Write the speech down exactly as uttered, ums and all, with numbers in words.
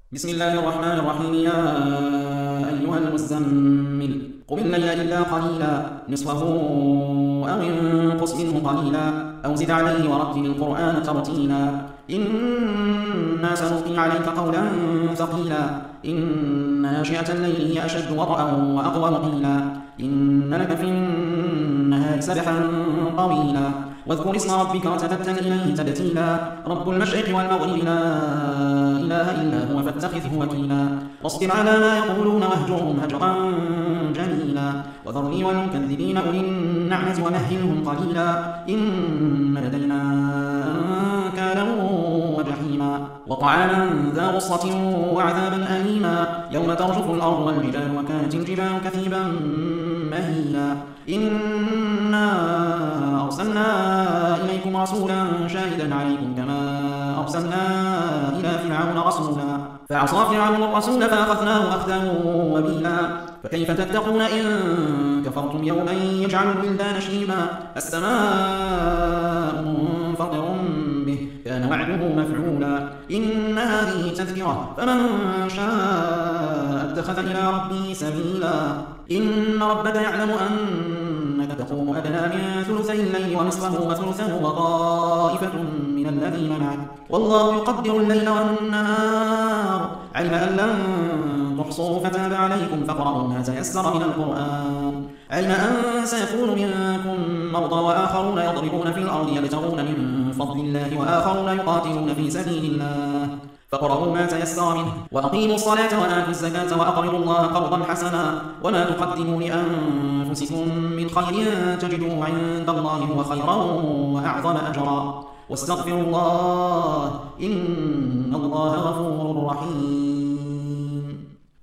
بسم الله الرحمن الرحيم. يا أيها المزمل قم الليل إلا قليلا نصفه أو انقص منه قليلا أو زد عليه ورتل القرآن ترتيلا إنا سنلقي عليك قولا ثقيلا إن ناشئة الليل هي أشد وطئا وأقوم قيلا إن لك في النهار سبحا طويلا واذكر اسم ربك وتبتل إليه تبتيلا رب المشرق والمغرب لا إله إلا هو فاتخذه وكيلا واصبر على ما يقولون واهجرهم هجرا جميلا وذرني والمكذبين أولي النعمة ومهلهم قليلا إن لدينا أنكالا وجحيما وطعاما ذا غصة وعذابا أليما يوم ترجف الأرض والجبال وكانت الجبال كثيبا مهيلا إنا أرسلنا إليكم رسولا شاهدا عليكم كما أرسلنا إلى فرعون رسولا فعصى فرعون الرسول فأخذناه أخذا وبيلا فكيف تتقون إن كفرتم يوما يجعل الولدان شيبا السماء منفطر به كان وعده مفعولا إن هذه تذكرة فمن شاء اتخذ إلى ربه سبيلا إن ربك يعلم أنك تقوم أدنى من ثلثي الليل ونصفه وثلثه وطائفة من الذين معك والله يقدر الليل والنهار علم أن لن تحصوا فتاب عليكم فاقرؤوا ما تيسر من القرآن علم أن سيكون منكم مرضى وآخرون يضربون في الأرض يبتغون من فضل الله وآخرون يقاتلون في سبيل الله فاقرؤوا ما تيسر منه وأقيموا الصلاة وآتوا الزكاة وأقرضوا الله قرضا حسنا وما تقدموا لأنفسكم من خير تجدوه عند الله هو خيرا وأعظم أجرا واستغفروا الله إن الله غفور رحيم.